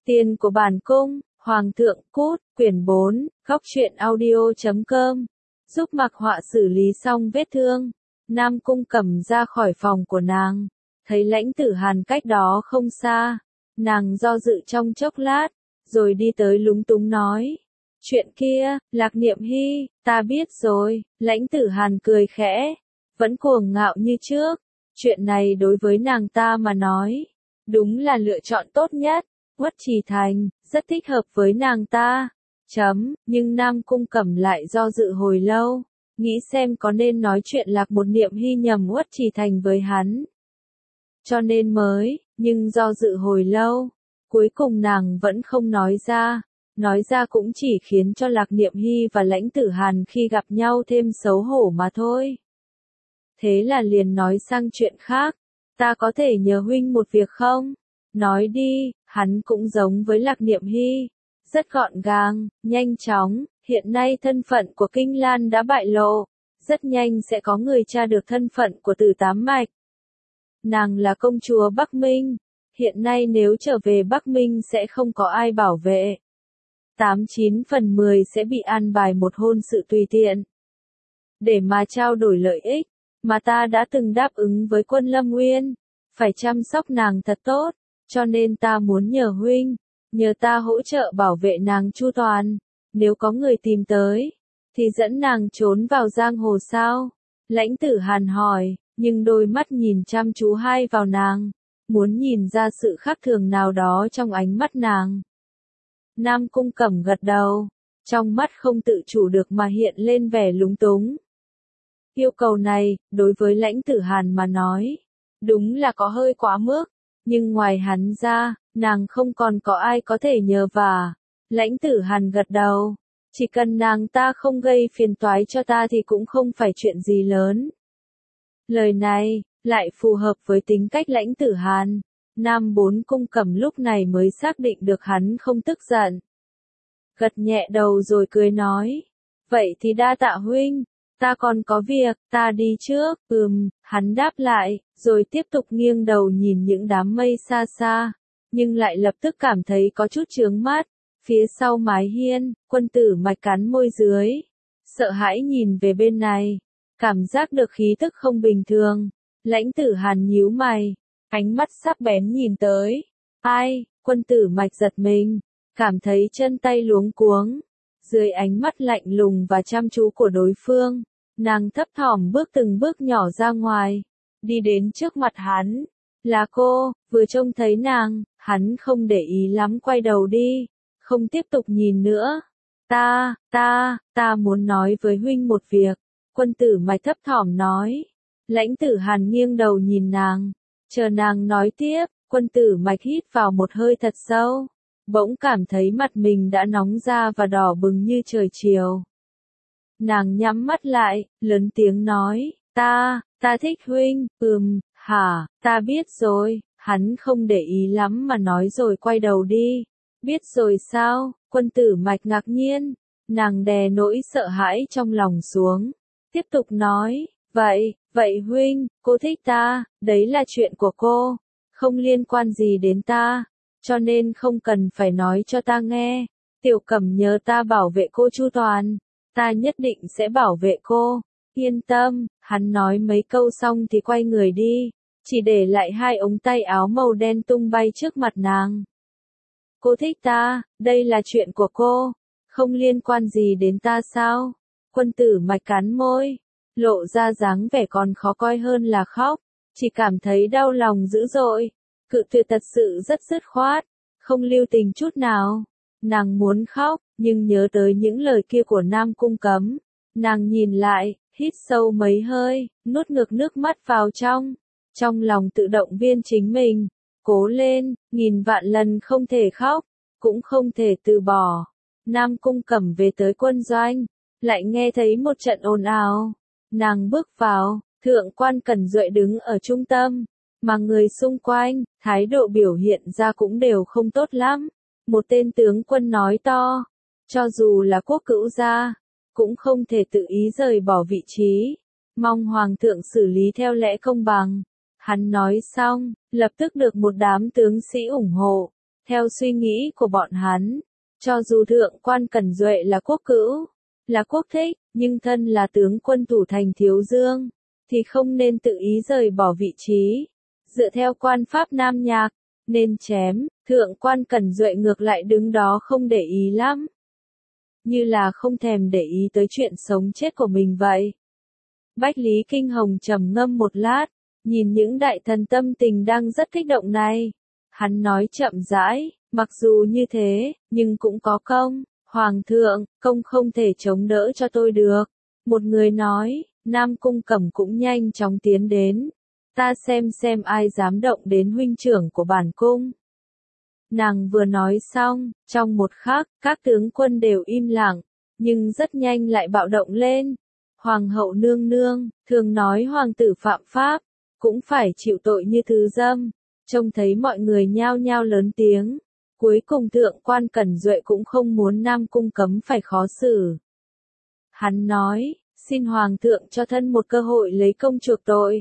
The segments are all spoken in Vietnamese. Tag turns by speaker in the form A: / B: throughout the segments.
A: Tiền của bản cung, Hoàng thượng cút, quyển 4, góc truyện audio.com. Giúp Mạc Họa xử lý xong vết thương, Nam Cung Cẩm ra khỏi phòng của nàng, thấy Lãnh Tử Hàn cách đó không xa, nàng do dự trong chốc lát, rồi đi tới lúng túng nói. Chuyện kia, Lạc Niệm Hy, ta biết rồi, Lãnh Tử Hàn cười khẽ, vẫn cuồng ngạo như trước, chuyện này đối với nàng ta mà nói, đúng là lựa chọn tốt nhất. Uất Trì Thành, rất thích hợp với nàng ta. Nhưng Nam Cung Cẩm lại do dự hồi lâu, nghĩ xem có nên nói chuyện Lạc Một Niệm Hy nhầm Uất Trì Thành với hắn. Cho nên mới, nhưng do dự hồi lâu, cuối cùng nàng vẫn không nói ra cũng chỉ khiến cho Lạc Niệm Hy và Lãnh Tử Hàn khi gặp nhau thêm xấu hổ mà thôi. Thế là liền nói sang chuyện khác, ta có thể nhờ huynh một việc không? Nói đi, hắn cũng giống với Lạc Niệm Hy, rất gọn gàng, nhanh chóng, hiện nay thân phận của Kinh Lan đã bại lộ, rất nhanh sẽ có người tra được thân phận của Tử Tám Mạch. Nàng là công chúa Bắc Minh, hiện nay nếu trở về Bắc Minh sẽ không có ai bảo vệ. 89/10 sẽ bị an bài một hôn sự tùy tiện. Để mà trao đổi lợi ích, mà ta đã từng đáp ứng với Quân Lâm Nguyên, phải chăm sóc nàng thật tốt. Cho nên ta muốn nhờ huynh, nhờ ta hỗ trợ bảo vệ nàng chu toàn, nếu có người tìm tới, thì dẫn nàng trốn vào giang hồ sao? Lãnh Tử Hàn hỏi, nhưng đôi mắt nhìn chăm chú hai vào nàng, muốn nhìn ra sự khác thường nào đó trong ánh mắt nàng. Nam Cung Cẩm gật đầu, trong mắt không tự chủ được mà hiện lên vẻ lúng túng. Yêu cầu này, đối với Lãnh Tử Hàn mà nói, đúng là có hơi quá mức. Nhưng ngoài hắn ra, nàng không còn có ai có thể nhờ vả. Lãnh Tử Hàn gật đầu. Chỉ cần nàng ta không gây phiền toái cho ta thì cũng không phải chuyện gì lớn. Lời này, lại phù hợp với tính cách Lãnh Tử Hàn. Nam Bốn Cung Cẩm lúc này mới xác định được hắn không tức giận. Gật nhẹ đầu rồi cười nói. Vậy thì đa tạ huynh. Ta còn có việc, ta đi trước. Hắn đáp lại, rồi tiếp tục nghiêng đầu nhìn những đám mây xa xa, nhưng lại lập tức cảm thấy có chút chướng mắt. Phía sau mái hiên, Quân Tử Mạch cắn môi dưới, sợ hãi nhìn về bên này, cảm giác được khí tức không bình thường. Lãnh Tử Hàn nhíu mày, ánh mắt sắc bén nhìn tới. Ai? Quân Tử Mạch giật mình, cảm thấy chân tay luống cuống. Dưới ánh mắt lạnh lùng và chăm chú của đối phương, nàng thấp thỏm bước từng bước nhỏ ra ngoài, đi đến trước mặt hắn. Là cô, vừa trông thấy nàng, hắn không để ý lắm quay đầu đi, không tiếp tục nhìn nữa. Ta muốn nói với huynh một việc, Quân Tử Mạch thấp thỏm nói. Lãnh Tử Hàn nghiêng đầu nhìn nàng, chờ nàng nói tiếp. Quân Tử Mạch hít vào một hơi thật sâu. Bỗng cảm thấy mặt mình đã nóng ra và đỏ bừng như trời chiều. Nàng nhắm mắt lại, lớn tiếng nói, ta thích huynh. Hả, ta biết rồi. Hắn không để ý lắm mà nói rồi quay đầu đi. Biết rồi sao? Quân Tử Mạch ngạc nhiên. Nàng đè nỗi sợ hãi trong lòng xuống. Tiếp tục nói, vậy huynh, cô thích ta, đấy là chuyện của cô. Không liên quan gì đến ta. Cho nên không cần phải nói cho ta nghe. Tiểu Cẩm nhớ ta bảo vệ cô chu toàn. Ta nhất định sẽ bảo vệ cô. Yên tâm. Hắn nói mấy câu xong thì quay người đi, chỉ để lại hai ống tay áo màu đen tung bay trước mặt nàng. Cô thích ta, đây là chuyện của cô. Không liên quan gì đến ta sao? Quân Tử Mạch cắn môi, lộ ra dáng vẻ còn khó coi hơn là khóc. Chỉ cảm thấy đau lòng dữ dội. Cự tuyệt thật sự rất dứt khoát, không lưu tình chút nào. Nàng muốn khóc, nhưng nhớ tới những lời kia của Nam Cung Cấm. Nàng nhìn lại, hít sâu mấy hơi, nuốt ngược nước mắt vào trong lòng tự động viên chính mình. Cố lên, nghìn vạn lần không thể khóc, cũng không thể từ bỏ. Nam Cung Cẩm về tới quân doanh, lại nghe thấy một trận ồn ào. Nàng bước vào, Thượng quan Cẩn Duệ đứng ở trung tâm. Mà người xung quanh, thái độ biểu hiện ra cũng đều không tốt lắm. Một tên tướng quân nói to, cho dù là quốc cữu gia, cũng không thể tự ý rời bỏ vị trí. Mong Hoàng thượng xử lý theo lẽ công bằng. Hắn nói xong, lập tức được một đám tướng sĩ ủng hộ. Theo suy nghĩ của bọn hắn, cho dù thượng quan Cẩn Duệ là quốc cữu, là quốc thích, nhưng thân là tướng quân thủ thành Thiếu Dương, thì không nên tự ý rời bỏ vị trí. Dựa theo quan pháp Nam Nhạc, nên chém, thượng quan Cẩn Duệ ngược lại đứng đó không để ý lắm. Như là không thèm để ý tới chuyện sống chết của mình vậy. Bách Lý Kinh Hồng trầm ngâm một lát, nhìn những đại thần tâm tình đang rất kích động này. Hắn nói chậm rãi, mặc dù như thế, nhưng cũng có công. Hoàng thượng, công không thể chống đỡ cho tôi được. Một người nói, Nam Cung Cẩm cũng nhanh chóng tiến đến. Ta xem ai dám động đến huynh trưởng của bản cung. Nàng vừa nói xong, trong một khắc, các tướng quân đều im lặng, nhưng rất nhanh lại bạo động lên. Hoàng hậu nương nương, thường nói hoàng tử phạm pháp, cũng phải chịu tội như thứ dâm. Trông thấy mọi người nhao nhao lớn tiếng. Cuối cùng thượng quan Cẩn Duệ cũng không muốn Nam Cung Cấm phải khó xử. Hắn nói, xin hoàng thượng cho thân một cơ hội lấy công chuộc tội.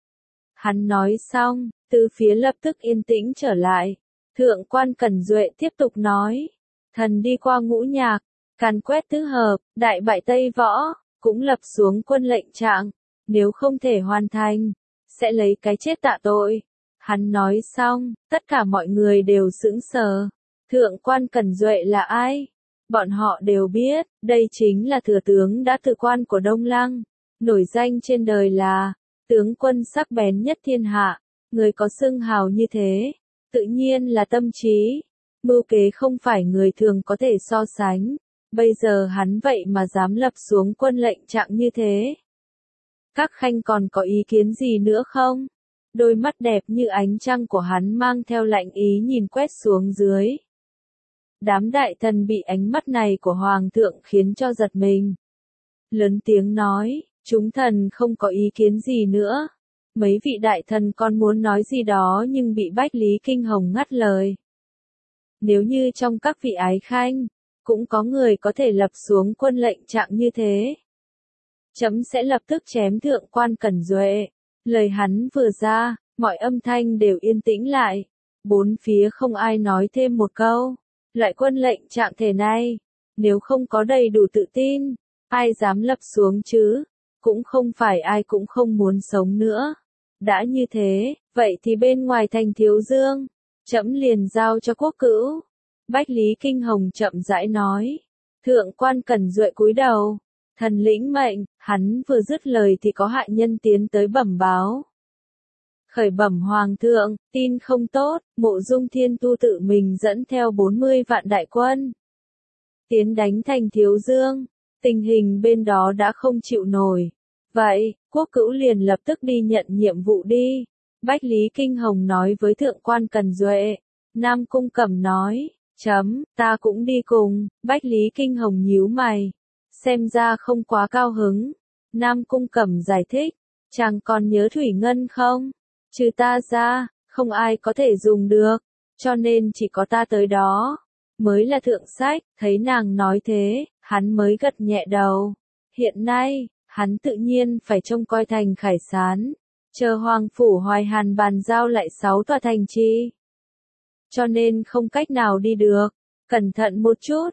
A: Hắn nói xong, từ phía lập tức yên tĩnh trở lại. Thượng quan Cẩn Duệ tiếp tục nói, thần đi qua Ngũ Nhạc, càn quét tứ hợp, đại bại Tây Võ, cũng lập xuống quân lệnh trạng, nếu không thể hoàn thành, sẽ lấy cái chết tạ tội. Hắn nói xong, tất cả mọi người đều sững sờ. Thượng quan Cẩn Duệ là ai? Bọn họ đều biết, đây chính là thừa tướng đã từ quan của Đông Lăng, nổi danh trên đời là tướng quân sắc bén nhất thiên hạ. Người có xưng hào như thế, tự nhiên là tâm trí, mưu kế không phải người thường có thể so sánh. Bây giờ hắn vậy mà dám lập xuống quân lệnh trạng như thế. Các khanh còn có ý kiến gì nữa không? Đôi mắt đẹp như ánh trăng của hắn mang theo lạnh ý nhìn quét xuống dưới. Đám đại thần bị ánh mắt này của hoàng thượng khiến cho giật mình. Lớn tiếng nói, chúng thần không có ý kiến gì nữa. Mấy vị đại thần còn muốn nói gì đó nhưng bị Bách Lý Kinh Hồng ngắt lời. Nếu như trong các vị ái khanh, cũng có người có thể lập xuống quân lệnh trạng như thế, chấm sẽ lập tức chém thượng quan Cẩn Duệ. Lời hắn vừa ra, mọi âm thanh đều yên tĩnh lại. Bốn phía không ai nói thêm một câu. Loại quân lệnh trạng thể này, nếu không có đầy đủ tự tin, ai dám lập xuống chứ? Cũng không phải ai cũng không muốn sống nữa. Đã như thế, vậy thì bên ngoài thành Thiếu Dương, trẫm liền giao cho quốc cữu. Bách Lý Kinh Hồng chậm rãi nói. Thượng quan Cẩn Duệ cúi đầu. Thần lĩnh mệnh, hắn vừa dứt lời thì có hạ nhân tiến tới bẩm báo. Khởi bẩm hoàng thượng, tin không tốt, Mộ Dung Thiên Tu tự mình dẫn theo 40 vạn đại quân. Tiến đánh thành Thiếu Dương, tình hình bên đó đã không chịu nổi. Vậy, quốc cữu liền lập tức đi nhận nhiệm vụ đi. Bách Lý Kinh Hồng nói với thượng quan Cẩn Duệ. Nam Cung Cẩm nói, chấm, ta cũng đi cùng. Bách Lý Kinh Hồng nhíu mày. Xem ra không quá cao hứng. Nam Cung Cẩm giải thích, chàng còn nhớ Thủy Ngân không? Trừ ta ra, không ai có thể dùng được, cho nên chỉ có ta tới đó. Mới là thượng sách, thấy nàng nói thế, hắn mới gật nhẹ đầu. Hiện nay, hắn tự nhiên phải trông coi thành Khải Sán, chờ Hoàng Phủ Hoài Hàn bàn giao lại 6 tòa thành trì. Cho nên không cách nào đi được. Cẩn thận một chút,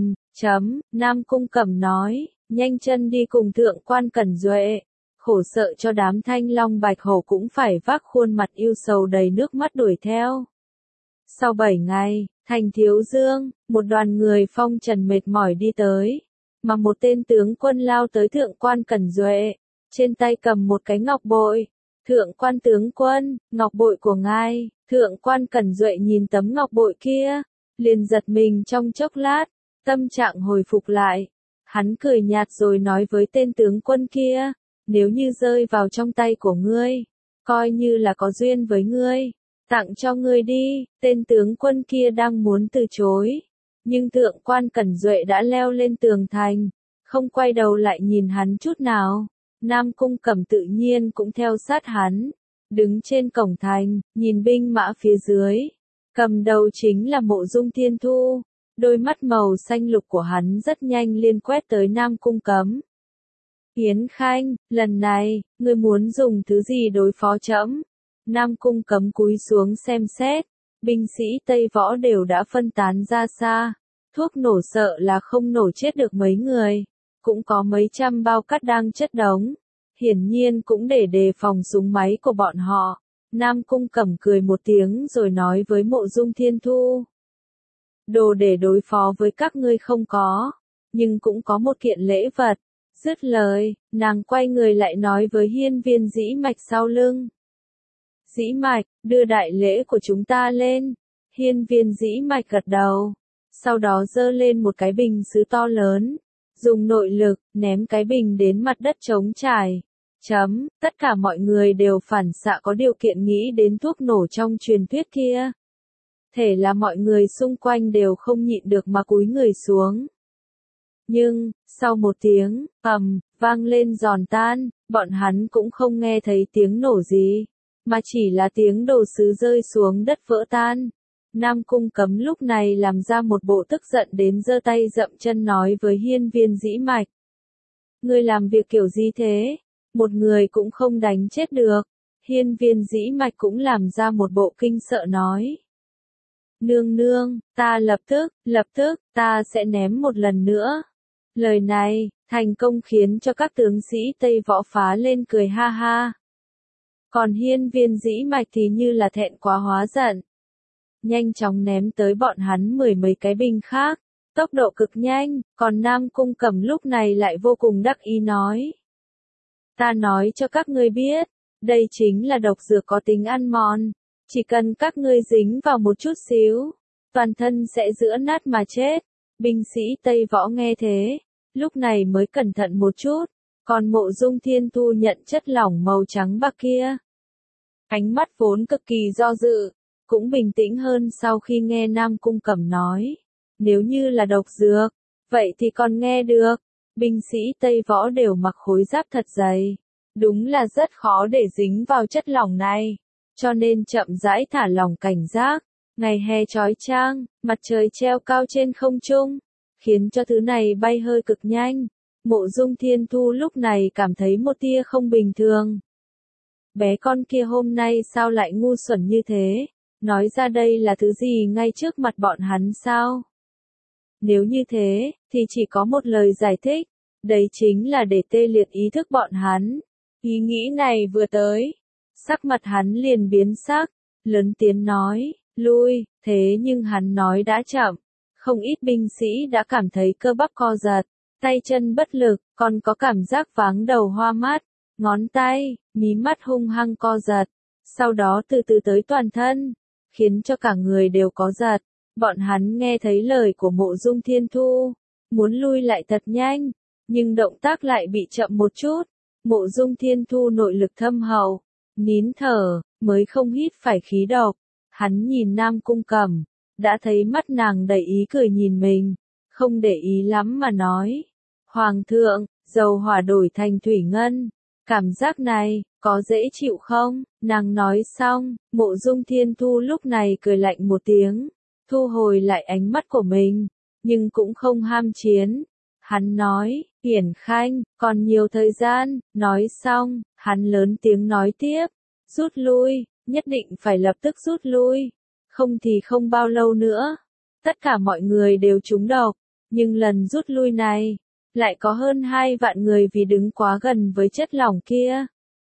A: Nam Cung Cẩm nói, nhanh chân đi cùng thượng quan Cẩn Duệ. Khổ sợ cho đám Thanh Long Bạch Hổ cũng phải vác khuôn mặt yêu sầu đầy nước mắt đuổi theo. Sau 7 ngày, thành Thiếu Dương, một đoàn người phong trần mệt mỏi đi tới, mà một tên tướng quân lao tới thượng quan Cẩn Duệ, trên tay cầm một cái ngọc bội. Thượng quan tướng quân, ngọc bội của ngài. Thượng quan Cẩn Duệ nhìn tấm ngọc bội kia, liền giật mình trong chốc lát, tâm trạng hồi phục lại. Hắn cười nhạt rồi nói với tên tướng quân kia, nếu như rơi vào trong tay của ngươi, coi như là có duyên với ngươi, tặng cho ngươi đi. Tên tướng quân kia đang muốn từ chối, nhưng thượng quan Cẩn Duệ đã leo lên tường thành, không quay đầu lại nhìn hắn chút nào. Nam Cung Cẩm tự nhiên cũng theo sát hắn, đứng trên cổng thành, nhìn binh mã phía dưới. Cầm đầu chính là Mộ Dung Thiên Thu, đôi mắt màu xanh lục của hắn rất nhanh liên quét tới Nam Cung Cấm. Yến Khanh, lần này, ngươi muốn dùng thứ gì đối phó trẫm? Nam Cung Cấm cúi xuống xem xét, binh sĩ Tây Võ đều đã phân tán ra xa. Thuốc nổ sợ là không nổ chết được mấy người. Cũng có mấy trăm bao cát đang chất đống. Hiển nhiên cũng để đề phòng súng máy của bọn họ. Nam Cung Cẩm cười một tiếng rồi nói với Mộ Dung Thiên Thu. Đồ để đối phó với các ngươi không có, nhưng cũng có một kiện lễ vật. Dứt lời, nàng quay người lại nói với hiên viên Dĩ Mạch sau lưng. Dĩ Mạch, đưa đại lễ của chúng ta lên. Hiên viên Dĩ Mạch gật đầu. Sau đó giơ lên một cái bình sứ to lớn. Dùng nội lực, ném cái bình đến mặt đất trống trải. Tất cả mọi người đều phản xạ có điều kiện nghĩ đến thuốc nổ trong truyền thuyết kia. Thể là mọi người xung quanh đều không nhịn được mà cúi người xuống. Nhưng, sau một tiếng, vang lên giòn tan, bọn hắn cũng không nghe thấy tiếng nổ gì, mà chỉ là tiếng đồ sứ rơi xuống đất vỡ tan. Nam Cung Cấm lúc này làm ra một bộ tức giận đến giơ tay dậm chân nói với hiên viên Dĩ Mạch. Ngươi làm việc kiểu gì thế? Một người cũng không đánh chết được. Hiên viên Dĩ Mạch cũng làm ra một bộ kinh sợ nói. Nương nương, ta lập tức, ta sẽ ném một lần nữa. Lời này, thành công khiến cho các tướng sĩ Tây Võ phá lên cười ha ha. Còn hiên viên Dĩ Mạch thì như là thẹn quá hóa giận. Nhanh chóng ném tới bọn hắn mười mấy cái bình khác, tốc độ cực nhanh, còn Nam Cung Cẩm lúc này lại vô cùng đắc ý nói. Ta nói cho các ngươi biết, đây chính là độc dược có tính ăn mòn, chỉ cần các ngươi dính vào một chút xíu, toàn thân sẽ giữa nát mà chết. Binh sĩ Tây Võ nghe thế, lúc này mới cẩn thận một chút, còn Mộ Dung Thiên Thu nhận chất lỏng màu trắng bạc kia. Ánh mắt vốn cực kỳ do dự, cũng bình tĩnh hơn sau khi nghe Nam Cung Cẩm nói. Nếu như là độc dược, vậy thì còn nghe được. Binh sĩ Tây Võ đều mặc khối giáp thật dày. Đúng là rất khó để dính vào chất lỏng này. Cho nên chậm rãi thả lỏng cảnh giác. Ngày hè chói chang, mặt trời treo cao trên không trung, khiến cho thứ này bay hơi cực nhanh. Mộ Dung Thiên Thu lúc này cảm thấy một tia không bình thường. Bé con kia hôm nay sao lại ngu xuẩn như thế? Nói ra đây là thứ gì ngay trước mặt bọn hắn sao? Nếu như thế, thì chỉ có một lời giải thích. Đấy chính là để tê liệt ý thức bọn hắn. Ý nghĩ này vừa tới, sắc mặt hắn liền biến sắc, lớn tiếng nói, lui, thế nhưng hắn nói đã chậm. Không ít binh sĩ đã cảm thấy cơ bắp co giật, tay chân bất lực, còn có cảm giác váng đầu hoa mắt, ngón tay, mí mắt hung hăng co giật, sau đó từ từ tới toàn thân, khiến cho cả người đều có giật. Bọn hắn nghe thấy lời của Mộ Dung Thiên Thu, muốn lui lại thật nhanh, nhưng động tác lại bị chậm một chút. Mộ Dung Thiên Thu nội lực thâm hậu, nín thở, mới không hít phải khí độc. Hắn nhìn Nam Cung Cẩm, đã thấy mắt nàng đầy ý cười nhìn mình, không để ý lắm mà nói. Hoàng thượng, dầu hỏa đổi thành thủy ngân, cảm giác này, có dễ chịu không? Nàng nói xong, Mộ Dung Thiên Thu lúc này cười lạnh một tiếng, thu hồi lại ánh mắt của mình, nhưng cũng không ham chiến. Hắn nói, Hiển Khanh, còn nhiều thời gian. Nói xong, hắn lớn tiếng nói tiếp, rút lui, nhất định phải lập tức rút lui, không thì không bao lâu nữa, tất cả mọi người đều trúng độc, nhưng lần rút lui này, lại có hơn 2 vạn người vì đứng quá gần với chất lỏng kia.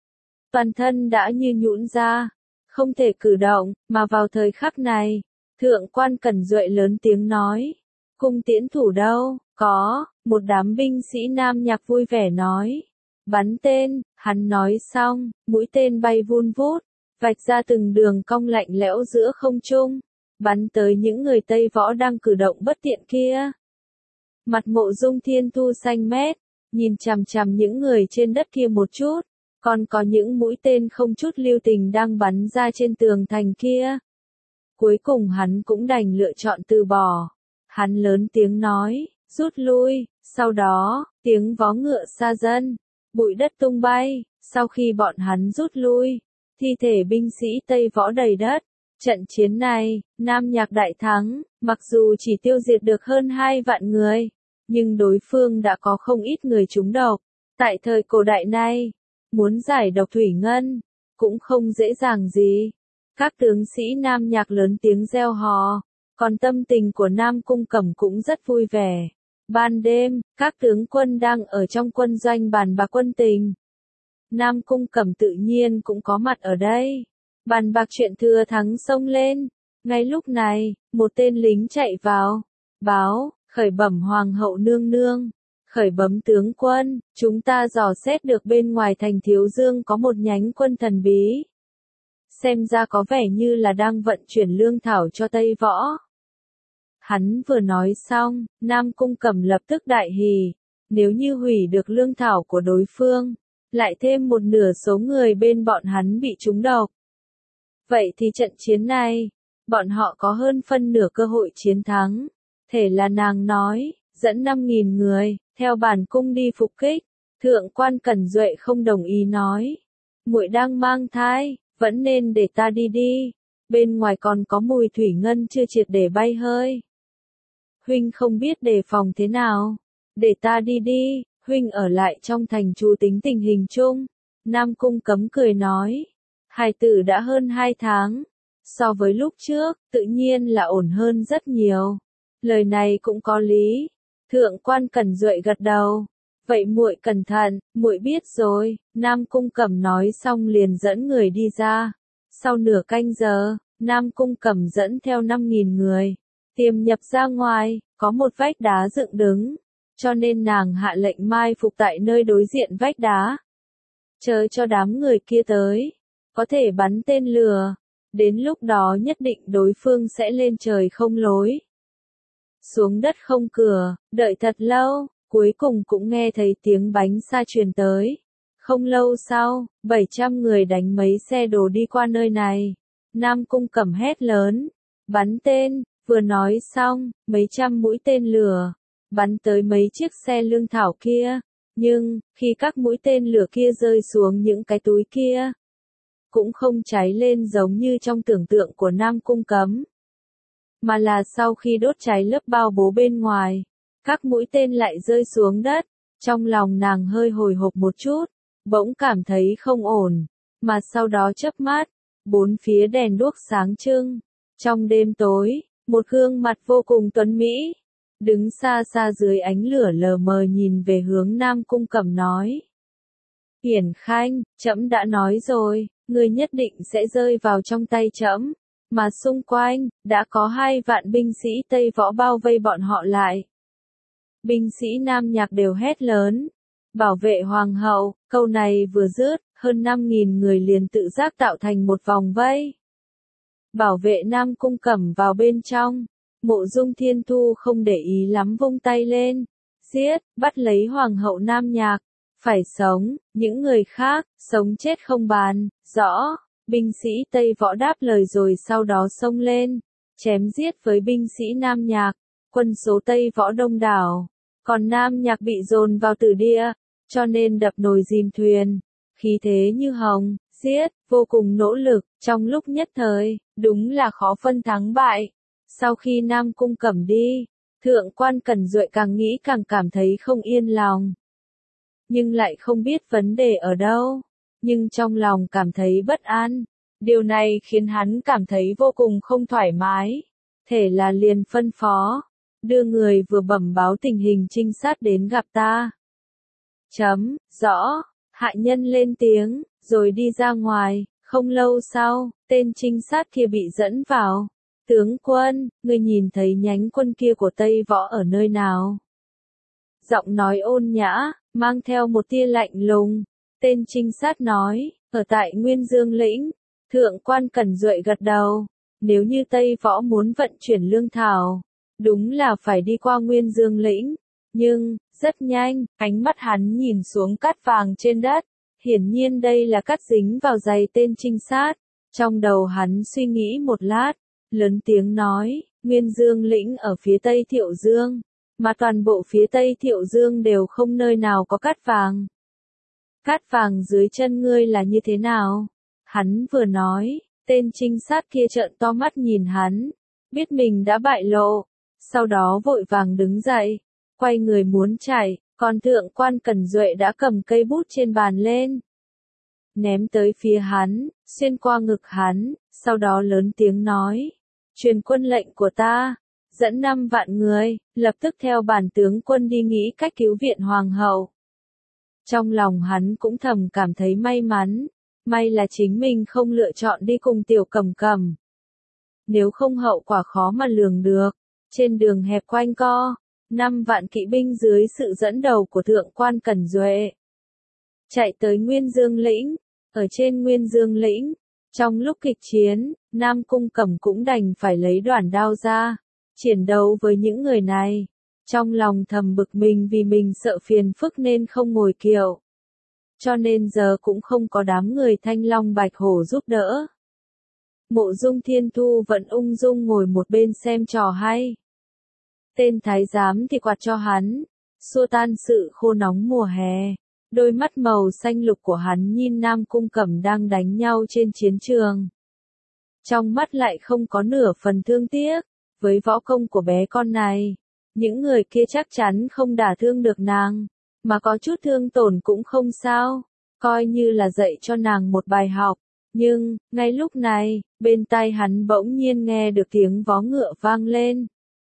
A: Toàn thân đã như nhũn ra, không thể cử động, mà vào thời khắc này, Thượng quan Cẩn Duệ lớn tiếng nói, cung tiễn thủ đâu? Có, một đám binh sĩ Nam Nhạc vui vẻ nói. Bắn tên, hắn nói xong, mũi tên bay vun vút, vạch ra từng đường cong lạnh lẽo giữa không trung, bắn tới những người Tây Võ đang cử động bất tiện kia. Mặt Mộ Dung Thiên Thu xanh mét, nhìn chằm chằm những người trên đất kia một chút, còn có những mũi tên không chút lưu tình đang bắn ra trên tường thành kia. Cuối cùng hắn cũng đành lựa chọn từ bỏ. Hắn lớn tiếng nói, rút lui, sau đó, tiếng vó ngựa xa dần, bụi đất tung bay. Sau khi bọn hắn rút lui, thi thể binh sĩ Tây Võ đầy đất. Trận chiến này, Nam Nhạc đại thắng, mặc dù chỉ tiêu diệt được hơn 2 vạn người, nhưng đối phương đã có không ít người trúng độc. Tại thời cổ đại này, muốn giải độc thủy ngân, cũng không dễ dàng gì. Các tướng sĩ Nam Nhạc lớn tiếng reo hò, còn tâm tình của Nam Cung Cẩm cũng rất vui vẻ. Ban đêm, các tướng quân đang ở trong quân doanh bàn bạc quân tình. Nam Cung Cẩm tự nhiên cũng có mặt ở đây. Bàn bạc chuyện thừa thắng xông lên. Ngay lúc này, một tên lính chạy vào. Báo, khởi bẩm hoàng hậu nương nương. Khởi bẩm tướng quân, chúng ta dò xét được bên ngoài thành Thiếu Dương có một nhánh quân thần bí. Xem ra có vẻ như là đang vận chuyển lương thảo cho Tây Võ. Hắn vừa nói xong, Nam Cung Cẩm lập tức đại hỉ. Nếu như hủy được lương thảo của đối phương, lại thêm một nửa số người bên bọn hắn bị trúng độc. Vậy thì trận chiến này, bọn họ có hơn phân nửa cơ hội chiến thắng. Thể là nàng nói, dẫn 5.000 người, theo bản cung đi phục kích. Thượng quan Cẩn Duệ không đồng ý nói. Muội đang mang thai, vẫn nên để ta đi đi. Bên ngoài còn có mùi thủy ngân chưa triệt để bay hơi. Huynh không biết đề phòng thế nào. Để ta đi đi, huynh ở lại trong thành chú tính tình hình chung. Nam Cung Cấm cười nói. Hài tử đã hơn 2 tháng. So với lúc trước, tự nhiên là ổn hơn rất nhiều. Lời này cũng có lý. Thượng quan Cẩn Duệ gật đầu. Vậy muội cẩn thận, muội biết rồi. Nam Cung Cẩm nói xong liền dẫn người đi ra. Sau nửa canh giờ, Nam Cung Cẩm dẫn theo 5.000 người. Tiềm nhập ra ngoài, có một vách đá dựng đứng. Cho nên nàng hạ lệnh mai phục tại nơi đối diện vách đá. Chờ cho đám người kia tới. Có thể bắn tên lửa. Đến lúc đó nhất định đối phương sẽ lên trời không lối. Xuống đất không cửa, đợi thật lâu, cuối cùng cũng nghe thấy tiếng bánh xa truyền tới. Không lâu sau, 700 người đánh mấy xe đồ đi qua nơi này. Nam Cung Cẩm hét lớn, bắn tên, vừa nói xong, mấy trăm mũi tên lửa, bắn tới mấy chiếc xe lương thảo kia. Nhưng, khi các mũi tên lửa kia rơi xuống những cái túi kia, cũng không cháy lên giống như trong tưởng tượng của Nam Cung Cấm. Mà là sau khi đốt cháy lớp bao bố bên ngoài, các mũi tên lại rơi xuống đất. Trong lòng nàng hơi hồi hộp một chút, bỗng cảm thấy không ổn, mà sau đó chớp mắt, bốn phía đèn đuốc sáng trưng. Trong đêm tối, một gương mặt vô cùng tuấn mỹ, đứng xa xa dưới ánh lửa lờ mờ nhìn về hướng Nam Cung Cẩm nói. Hiển Khanh, trẫm đã nói rồi, ngươi nhất định sẽ rơi vào trong tay trẫm. Mà xung quanh, đã có 2 vạn binh sĩ Tây Võ bao vây bọn họ lại. Binh sĩ Nam Nhạc đều hét lớn. Bảo vệ hoàng hậu, câu này vừa dứt, hơn 5.000 người liền tự giác tạo thành một vòng vây. Bảo vệ Nam Cung Cẩm vào bên trong. Mộ Dung Thiên Thu không để ý lắm vung tay lên. Giết, bắt lấy hoàng hậu Nam Nhạc. Phải sống, những người khác, sống chết không bàn, rõ. Binh sĩ Tây Võ đáp lời rồi sau đó xông lên, chém giết với binh sĩ Nam Nhạc. Quân số Tây Võ đông đảo, còn Nam Nhạc bị dồn vào tử địa, cho nên đập nồi dìm thuyền, khí thế như hồng, giết, vô cùng nỗ lực, trong lúc nhất thời, đúng là khó phân thắng bại. Sau khi Nam Cung Cẩm đi, Thượng quan Cẩn Duệ càng nghĩ càng cảm thấy không yên lòng. Nhưng lại không biết vấn đề ở đâu. Nhưng trong lòng cảm thấy bất an. Điều này khiến hắn cảm thấy vô cùng không thoải mái. Thể là liền phân phó. Đưa người vừa bẩm báo tình hình trinh sát đến gặp ta. Rõ. Hạ nhân lên tiếng, rồi đi ra ngoài. Không lâu sau, tên trinh sát kia bị dẫn vào. Tướng quân, ngươi nhìn thấy nhánh quân kia của Tây Võ ở nơi nào? Giọng nói ôn nhã, mang theo một tia lạnh lùng. Tên trinh sát nói, ở tại Nguyên Dương lĩnh. Thượng quan Cẩn Duệ gật đầu. Nếu như Tây Võ muốn vận chuyển lương thảo, đúng là phải đi qua Nguyên Dương lĩnh. Nhưng, rất nhanh, ánh mắt hắn nhìn xuống cát vàng trên đất. Hiển nhiên đây là cát dính vào giày tên trinh sát. Trong đầu hắn suy nghĩ một lát, lớn tiếng nói, Nguyên Dương lĩnh ở phía Tây Thiệu Dương. Mà toàn bộ phía Tây Thiệu Dương đều không nơi nào có cát vàng. Cát vàng dưới chân ngươi là như thế nào? Hắn vừa nói, tên trinh sát kia trợn to mắt nhìn hắn, biết mình đã bại lộ, sau đó vội vàng đứng dậy, quay người muốn chạy, còn Thượng quan Cẩn Duệ đã cầm cây bút trên bàn lên. ném tới phía hắn, xuyên qua ngực hắn, sau đó lớn tiếng nói, truyền quân lệnh của ta, dẫn 5 vạn người, lập tức theo bản tướng quân đi nghĩ cách cứu viện hoàng hậu. Trong lòng hắn cũng thầm cảm thấy may mắn, may là chính mình không lựa chọn đi cùng Tiểu Cẩm Cẩm. Nếu không hậu quả khó mà lường được. Trên đường hẹp quanh co, 5 vạn kỵ binh dưới sự dẫn đầu của thượng quan Cẩn Duệ chạy tới Nguyên Dương lĩnh. Ở trên Nguyên Dương lĩnh, trong lúc kịch chiến, Nam Cung Cẩm cũng đành phải lấy đoản đao ra, chiến đấu với những người này. Trong lòng thầm bực mình vì mình sợ phiền phức nên không ngồi kiệu. Cho nên giờ cũng không có đám người Thanh Long Bạch Hổ giúp đỡ. Mộ Dung Thiên Thu vẫn ung dung ngồi một bên xem trò hay. Tên thái giám thì quạt cho hắn, xua tan sự khô nóng mùa hè. Đôi mắt màu xanh lục của hắn nhìn Nam Cung Cẩm đang đánh nhau trên chiến trường. Trong mắt lại không có nửa phần thương tiếc, với võ công của bé con này, những người kia chắc chắn không đả thương được nàng, mà có chút thương tổn cũng không sao, coi như là dạy cho nàng một bài học. Nhưng, ngay lúc này, bên tai hắn bỗng nhiên nghe được tiếng vó ngựa vang lên.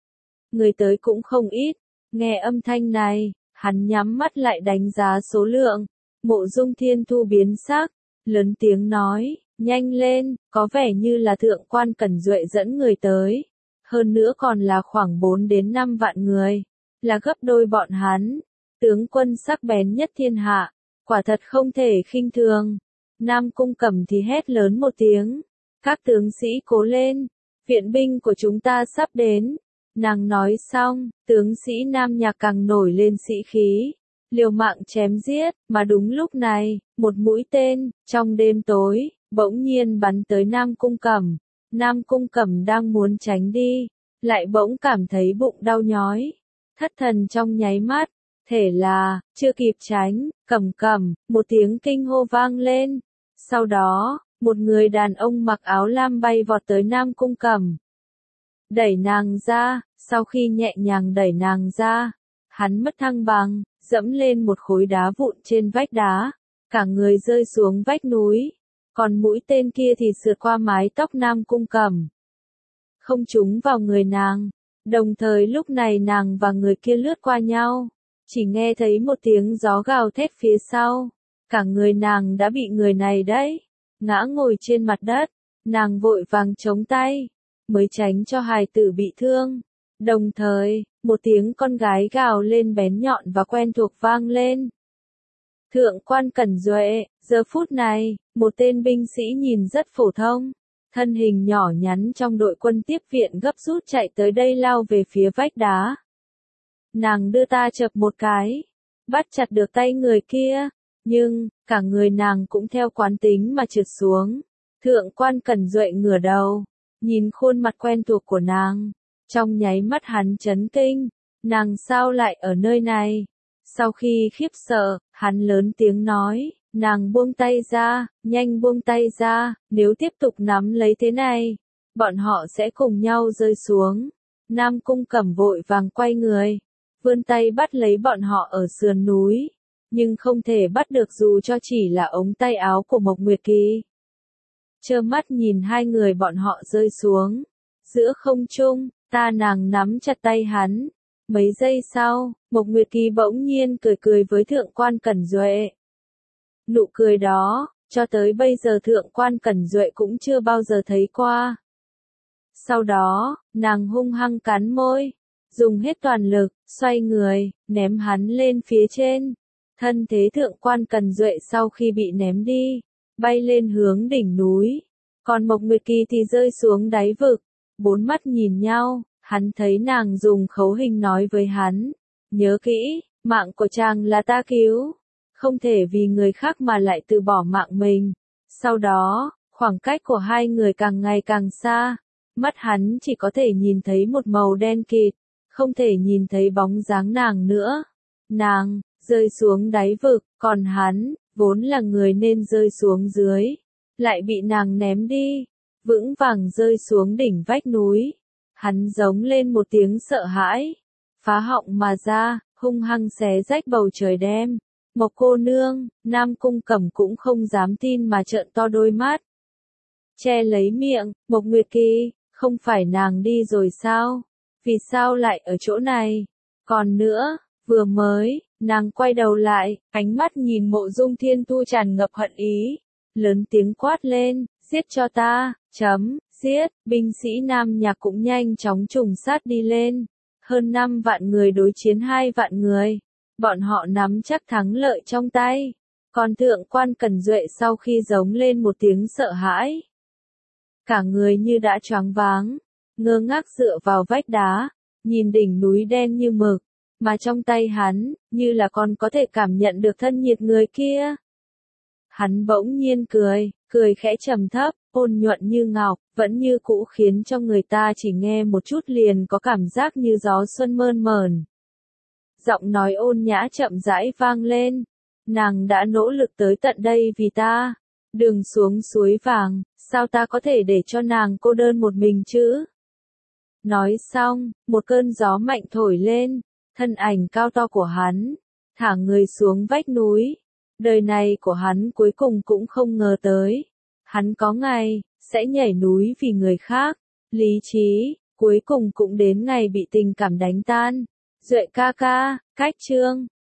A: Người tới cũng không ít, nghe âm thanh này, hắn nhắm mắt lại đánh giá số lượng. Mộ Dung Thiên Thu biến sắc, lớn tiếng nói, nhanh lên, có vẻ như là thượng quan Cẩn Duệ dẫn người tới. Hơn nữa còn là khoảng 4 đến 5 vạn người, là gấp đôi bọn hắn. Tướng quân sắc bén nhất thiên hạ, quả thật không thể khinh thường. Nam Cung Cẩm thì hét lớn một tiếng, các tướng sĩ cố lên, viện binh của chúng ta sắp đến. Nàng nói xong, tướng sĩ Nam Nhạc càng nổi lên sĩ khí, liều mạng chém giết, mà đúng lúc này, một mũi tên, trong đêm tối, bỗng nhiên bắn tới Nam Cung Cẩm. Nam Cung Cẩm đang muốn tránh đi, lại bỗng cảm thấy bụng đau nhói, thất thần trong nháy mắt, thể là, chưa kịp tránh, Cẩm Cẩm, một tiếng kinh hô vang lên. Sau đó, một người đàn ông mặc áo lam bay vọt tới Nam Cung Cẩm. Đẩy nàng ra, sau khi nhẹ nhàng đẩy nàng ra, hắn mất thăng bằng, dẫm lên một khối đá vụn trên vách đá, cả người rơi xuống vách núi, còn mũi tên kia thì sượt qua mái tóc Nam Cung Cẩm, không trúng vào người nàng. Đồng thời lúc này nàng và người kia lướt qua nhau, chỉ nghe thấy một tiếng gió gào thét phía sau, cả người nàng đã bị người này đấy, ngã ngồi trên mặt đất, nàng vội vàng chống tay, mới tránh cho hài tử bị thương. Đồng thời, một tiếng con gái gào lên bén nhọn và quen thuộc vang lên. Thượng quan Cẩn Duệ, giờ phút này, một tên binh sĩ nhìn rất phổ thông, thân hình nhỏ nhắn trong đội quân tiếp viện gấp rút chạy tới đây lao về phía vách đá. Nàng đưa ta chập một cái, bắt chặt được tay người kia, nhưng, cả người nàng cũng theo quán tính mà trượt xuống. Thượng quan Cẩn Duệ ngửa đầu, nhìn khuôn mặt quen thuộc của nàng, trong nháy mắt hắn chấn kinh, nàng sao lại ở nơi này? Sau khi khiếp sợ, hắn lớn tiếng nói, nàng buông tay ra, nhanh buông tay ra, nếu tiếp tục nắm lấy thế này, bọn họ sẽ cùng nhau rơi xuống. Nam Cung Cẩm vội vàng quay người, vươn tay bắt lấy bọn họ ở sườn núi, nhưng không thể bắt được dù cho chỉ là ống tay áo của Mộc Nguyệt Kỳ. Trơ mắt nhìn hai người bọn họ rơi xuống giữa không trung, nàng nắm chặt tay hắn. Mấy giây sau, Mộc Nguyệt Kỳ bỗng nhiên cười cười với thượng quan Cẩn Duệ. Nụ cười đó, cho tới bây giờ thượng quan Cẩn Duệ cũng chưa bao giờ thấy qua. Sau đó, nàng hung hăng cắn môi, dùng hết toàn lực, xoay người, ném hắn lên phía trên. Thân thế thượng quan Cẩn Duệ sau khi bị ném đi, bay lên hướng đỉnh núi, còn Mộc Nguyệt Kỳ thì rơi xuống đáy vực. Bốn mắt nhìn nhau, hắn thấy nàng dùng khấu hình nói với hắn, nhớ kỹ, mạng của chàng là ta cứu, không thể vì người khác mà lại từ bỏ mạng mình. Sau đó, khoảng cách của hai người càng ngày càng xa, mắt hắn chỉ có thể nhìn thấy một màu đen kịt, không thể nhìn thấy bóng dáng nàng nữa. Nàng rơi xuống đáy vực, còn hắn, vốn là người nên rơi xuống dưới, lại bị nàng ném đi, vững vàng rơi xuống đỉnh vách núi. Hắn giống lên một tiếng sợ hãi, phá họng mà ra, hung hăng xé rách bầu trời đêm. Mộc cô nương, Nam Cung Cẩm cũng không dám tin mà trợn to đôi mắt. Che lấy miệng, Mộc Nguyệt Kỳ, không phải nàng đi rồi sao? Vì sao lại ở chỗ này? Còn nữa, vừa mới, nàng quay đầu lại, ánh mắt nhìn Mộ Dung Thiên Thu tràn ngập hận ý. Lớn tiếng quát lên, giết cho ta, giết, binh sĩ Nam Nhạc cũng nhanh chóng trùng sát đi lên. Hơn 5 vạn người đối chiến 2 vạn người. Bọn họ nắm chắc thắng lợi trong tay. Còn thượng quan Cần Duệ sau khi giống lên một tiếng sợ hãi. Cả người như đã choáng váng, ngơ ngác dựa vào vách đá, nhìn đỉnh núi đen như mực, mà trong tay hắn, như là còn có thể cảm nhận được thân nhiệt người kia. Hắn bỗng nhiên cười khẽ trầm thấp, ôn nhuận như ngọc, vẫn như cũ khiến cho người ta chỉ nghe một chút liền có cảm giác như gió xuân mơn mởn. Giọng nói ôn nhã chậm rãi vang lên, nàng đã nỗ lực tới tận đây vì ta, đường xuống suối vàng, sao ta có thể để cho nàng cô đơn một mình chứ? Nói xong, một cơn gió mạnh thổi lên, thân ảnh cao to của hắn, thả người xuống vách núi. Đời này của hắn cuối cùng cũng không ngờ tới. Hắn có ngày, sẽ nhảy núi vì người khác. Lý trí, cuối cùng cũng đến ngày bị tình cảm đánh tan. Duệ ca ca, cách chương.